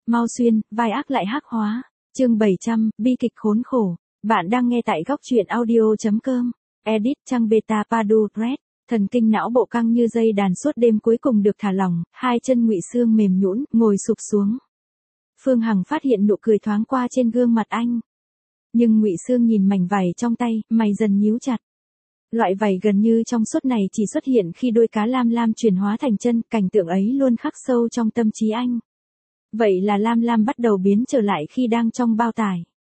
mau xuyên, vai ác lại hắc hóa. Chương 700, bi kịch khốn khổ. Bạn đang nghe tại góc truyện audio.com. Edit trang beta Padu Red. Thần kinh não bộ căng như dây đàn suốt đêm cuối cùng được thả lỏng, hai chân Ngụy Xương mềm nhũn, ngồi sụp xuống. Phương Hằng phát hiện nụ cười thoáng qua trên gương mặt anh. Nhưng Ngụy Xương nhìn mảnh vảy trong tay, mày dần nhíu chặt. Loại vảy gần như trong suốt này chỉ xuất hiện khi đuôi cá lam lam chuyển hóa thành chân, cảnh tượng ấy luôn khắc sâu trong tâm trí anh. Vậy là lam lam bắt đầu biến trở lại khi đang trong bao tải.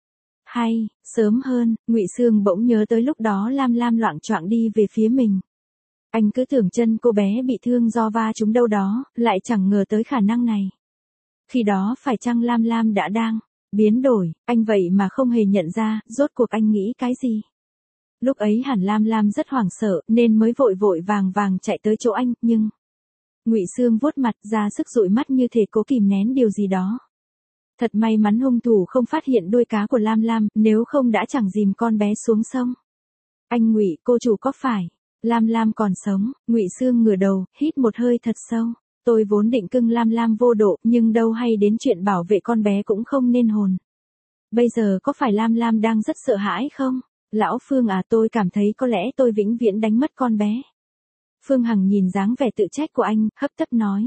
Hay, sớm hơn, Ngụy Xương bỗng nhớ tới lúc đó lam lam loạng choạng đi về phía mình. Anh cứ tưởng chân cô bé bị thương do va trúng đâu đó, lại chẳng ngờ tới khả năng này. Khi đó phải chăng lam lam đã đang biến đổi, anh vậy mà không hề nhận ra, rốt cuộc anh nghĩ cái gì? Lúc ấy hẳn lam lam rất hoảng sợ, nên mới vội vội vàng vàng chạy tới chỗ anh, nhưng... Ngụy Xương vuốt mặt ra sức dụi mắt như thể cố kìm nén điều gì đó. Thật may mắn hung thủ không phát hiện đuôi cá của lam lam, nếu không đã chẳng dìm con bé xuống sông. Anh Ngụy, cô chủ có phải... Lam lam còn sống, Ngụy Xương ngửa đầu, hít một hơi thật sâu. Tôi vốn định cưng lam lam vô độ, nhưng đâu hay đến chuyện bảo vệ con bé cũng không nên hồn. Bây giờ có phải lam lam đang rất sợ hãi không? Lão Phương à, tôi cảm thấy có lẽ tôi vĩnh viễn đánh mất con bé. Phương Hằng nhìn dáng vẻ tự trách của anh, hấp tấp nói.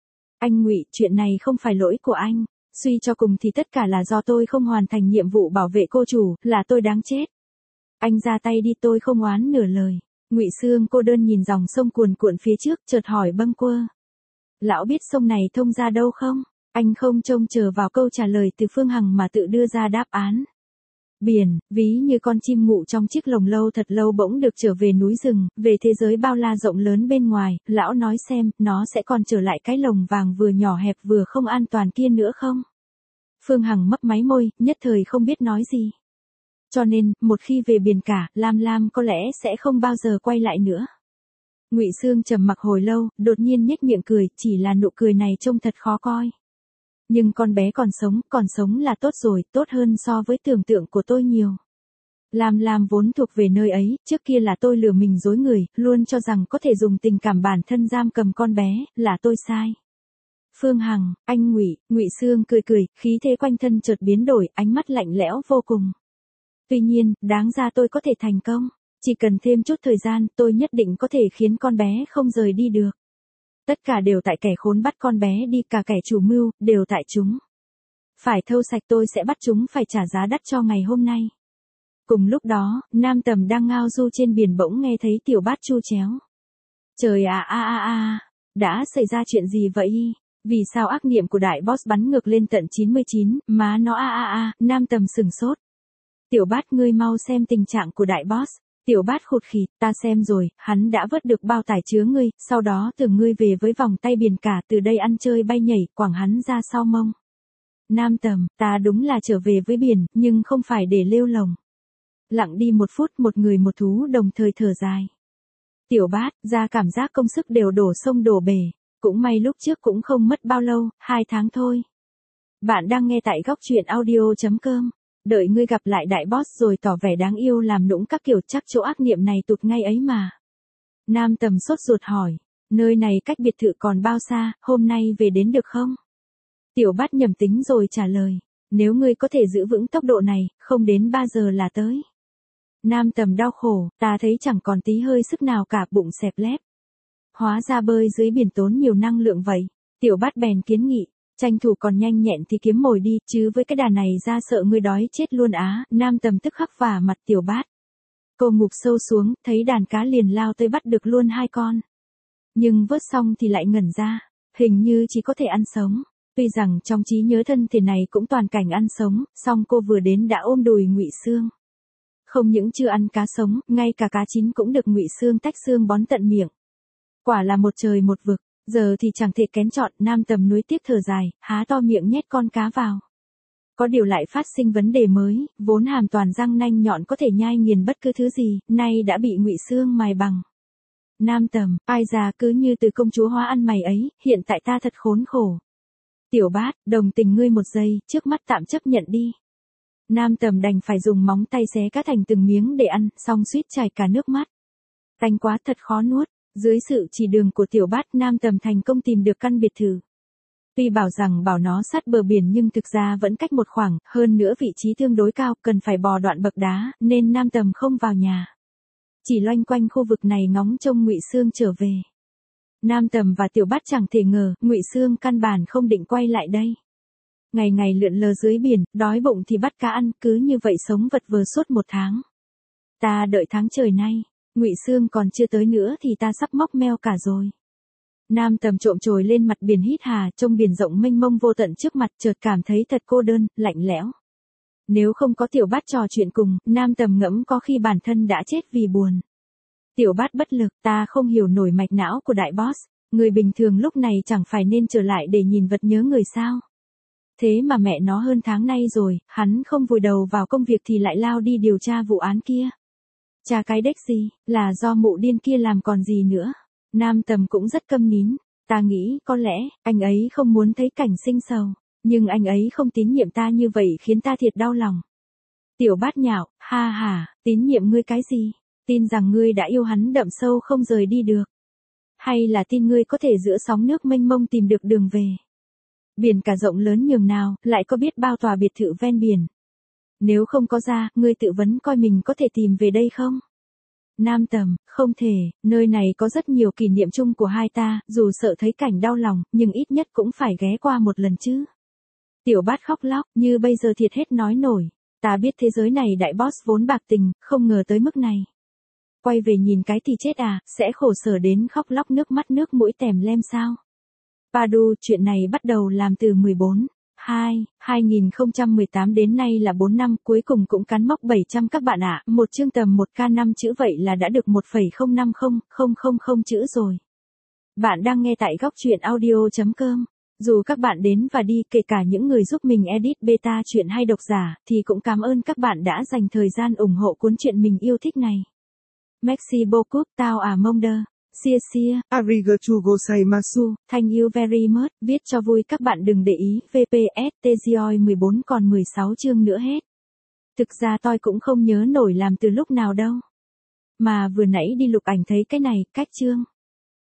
Anh Ngụy, chuyện này không phải lỗi của anh. Suy cho cùng thì tất cả là do tôi không hoàn thành nhiệm vụ bảo vệ cô chủ, là tôi đáng chết. Anh ra tay đi, tôi không oán nửa lời. Ngụy Xương cô đơn nhìn dòng sông cuồn cuộn phía trước, chợt hỏi bâng quơ. Lão biết sông này thông ra đâu không? Anh không trông chờ vào câu trả lời từ Phương Hằng mà tự đưa ra đáp án. Biển, ví như con chim ngụ trong chiếc lồng lâu thật lâu bỗng được trở về núi rừng, về thế giới bao la rộng lớn bên ngoài, lão nói xem, nó sẽ còn trở lại cái lồng vàng vừa nhỏ hẹp vừa không an toàn kia nữa không? Phương Hằng mấp máy môi, nhất thời không biết nói gì. Cho nên, một khi về biển cả, lam lam có lẽ sẽ không bao giờ quay lại nữa. Ngụy Xương trầm mặc hồi lâu, đột nhiên nhếch miệng cười, chỉ là nụ cười này trông thật khó coi. Nhưng con bé còn sống là tốt rồi, tốt hơn so với tưởng tượng của tôi nhiều. Lam lam vốn thuộc về nơi ấy, trước kia là tôi lừa mình dối người, luôn cho rằng có thể dùng tình cảm bản thân giam cầm con bé, là tôi sai. Phương Hằng, anh Ngụy, Ngụy Xương cười cười, khí thế quanh thân chợt biến đổi, ánh mắt lạnh lẽo vô cùng. Tuy nhiên, đáng ra tôi có thể thành công. Chỉ cần thêm chút thời gian, tôi nhất định có thể khiến con bé không rời đi được. Tất cả đều tại kẻ khốn bắt con bé đi, cả kẻ chủ mưu, đều tại chúng. Phải thâu sạch, tôi sẽ bắt chúng phải trả giá đắt cho ngày hôm nay. Cùng lúc đó, Nam Tầm đang ngao du trên biển bỗng nghe thấy Tiểu Bát chu chéo. Trời à, đã xảy ra chuyện gì vậy? Vì sao ác niệm của đại boss bắn ngược lên tận 99, má nó Nam Tầm sừng sốt. Tiểu Bát, ngươi mau xem tình trạng của đại boss. Tiểu Bát khụt khịt, ta xem rồi, hắn đã vớt được bao tải chứa ngươi, sau đó tưởng ngươi về với vòng tay biển cả, từ đây ăn chơi bay nhảy, quẳng hắn ra sau mông. Nam Tầm, ta đúng là trở về với biển, nhưng không phải để lêu lồng. Lặng đi một phút, một người một thú đồng thời thở dài. Tiểu Bát, ra cảm giác công sức đều đổ sông đổ bể, cũng may lúc trước cũng không mất bao lâu, 2 tháng thôi. Bạn đang nghe tại góc truyện audio.com. Đợi ngươi gặp lại đại boss rồi tỏ vẻ đáng yêu làm nũng các kiểu, chắc chỗ ác niệm này tụt ngay ấy mà. Nam Tầm sốt ruột hỏi, nơi này cách biệt thự còn bao xa, hôm nay về đến được không? Tiểu Bát nhầm tính rồi trả lời, nếu ngươi có thể giữ vững tốc độ này, không đến 3 giờ là tới. Nam Tầm đau khổ, ta thấy chẳng còn tí hơi sức nào cả, bụng xẹp lép. Hóa ra bơi dưới biển tốn nhiều năng lượng vậy. Tiểu Bát bèn kiến nghị. Tranh thủ còn nhanh nhẹn thì kiếm mồi đi, chứ với cái đà này ra sợ ngươi đói chết luôn á. Nam Tầm tức khắc vả mặt Tiểu Bát. Cô ngụp sâu xuống, thấy đàn cá liền lao tới bắt được luôn 2 con. Nhưng vớt xong thì lại ngẩn ra, hình như chỉ có thể ăn sống. Tuy rằng trong trí nhớ thân thể này cũng toàn cảnh ăn sống, song cô vừa đến đã ôm đùi Ngụy Xương. Không những chưa ăn cá sống, ngay cả cá chín cũng được Ngụy Xương tách xương bón tận miệng. Quả là một trời một vực. Giờ thì chẳng thể kén chọn, Nam Tầm nuối tiếc thở dài, há to miệng nhét con cá vào. Có điều lại phát sinh vấn đề mới, vốn hàm toàn răng nanh nhọn có thể nhai nghiền bất cứ thứ gì, nay đã bị Ngụy Xương mài bằng. Nam Tầm, ai già cứ như từ công chúa hóa ăn mày ấy, hiện tại ta thật khốn khổ. Tiểu Bát, đồng tình ngươi một giây, trước mắt tạm chấp nhận đi. Nam Tầm đành phải dùng móng tay xé cá thành từng miếng để ăn, xong suýt chảy cả nước mắt. Tanh quá, thật khó nuốt. Dưới sự chỉ đường của Tiểu Bát, Nam Tầm thành công tìm được căn biệt thự. Tuy bảo nó sát bờ biển nhưng thực ra vẫn cách một khoảng, hơn nữa vị trí tương đối cao, cần phải bò đoạn bậc đá, nên Nam Tầm không vào nhà. Chỉ loanh quanh khu vực này ngóng trông Ngụy Xương trở về. Nam Tầm và Tiểu Bát chẳng thể ngờ, Ngụy Xương căn bản không định quay lại đây. Ngày ngày lượn lờ dưới biển, đói bụng thì bắt cá ăn, cứ như vậy sống vật vờ suốt 1 tháng. Ta đợi tháng trời nay, Ngụy Xương còn chưa tới nữa thì ta sắp móc meo cả rồi. Nam Tầm trộm trồi lên mặt biển hít hà, trông biển rộng mênh mông vô tận trước mặt, chợt cảm thấy thật cô đơn, lạnh lẽo. Nếu không có Tiểu Bát trò chuyện cùng, Nam Tầm ngẫm có khi bản thân đã chết vì buồn. Tiểu Bát bất lực, ta không hiểu nổi mạch não của đại boss, người bình thường lúc này chẳng phải nên trở lại để nhìn vật nhớ người sao. Thế mà mẹ nó hơn tháng nay rồi, hắn không vùi đầu vào công việc thì lại lao đi điều tra vụ án kia. Tra cái đếch gì, là do mụ điên kia làm còn gì nữa. Nam Tầm cũng rất câm nín, ta nghĩ có lẽ, anh ấy không muốn thấy cảnh sinh sầu, nhưng anh ấy không tín nhiệm ta như vậy khiến ta thiệt đau lòng. Tiểu Bát nhạo, ha ha, tín nhiệm ngươi cái gì? Tin rằng ngươi đã yêu hắn đậm sâu không rời đi được. Hay là tin ngươi có thể giữa sóng nước mênh mông tìm được đường về. Biển cả rộng lớn nhường nào, lại có biết bao tòa biệt thự ven biển. Nếu không có ra, ngươi tự vấn coi mình có thể tìm về đây không? Nam Tầm, không thể, nơi này có rất nhiều kỷ niệm chung của hai ta, dù sợ thấy cảnh đau lòng, nhưng ít nhất cũng phải ghé qua một lần chứ. Tiểu Bát khóc lóc, như bây giờ thiệt hết nói nổi. Ta biết thế giới này đại boss vốn bạc tình, không ngờ tới mức này. Quay về nhìn cái thì chết à, sẽ khổ sở đến khóc lóc nước mắt nước mũi tèm lem sao. Padu, chuyện này bắt đầu làm từ 2018 đến nay là 4 năm, cuối cùng cũng cán mốc 700 các bạn ạ, một chương tầm 1k5 chữ vậy là đã được 1,050000 chữ rồi. Bạn đang nghe tại góc truyện audio.com. Dù các bạn đến và đi, kể cả những người giúp mình edit beta truyện hay độc giả, thì cũng cảm ơn các bạn đã dành thời gian ủng hộ cuốn truyện mình yêu thích này. Merci beaucoup, tao à mông đơ. Sia. Arigatou gozaimasu. Thank you very much. Viết cho vui các bạn đừng để ý. VPS Tezioi 14 còn 16 chương nữa hết. Thực ra tôi cũng không nhớ nổi làm từ lúc nào đâu. Mà vừa nãy đi lục ảnh thấy cái này, cách chương.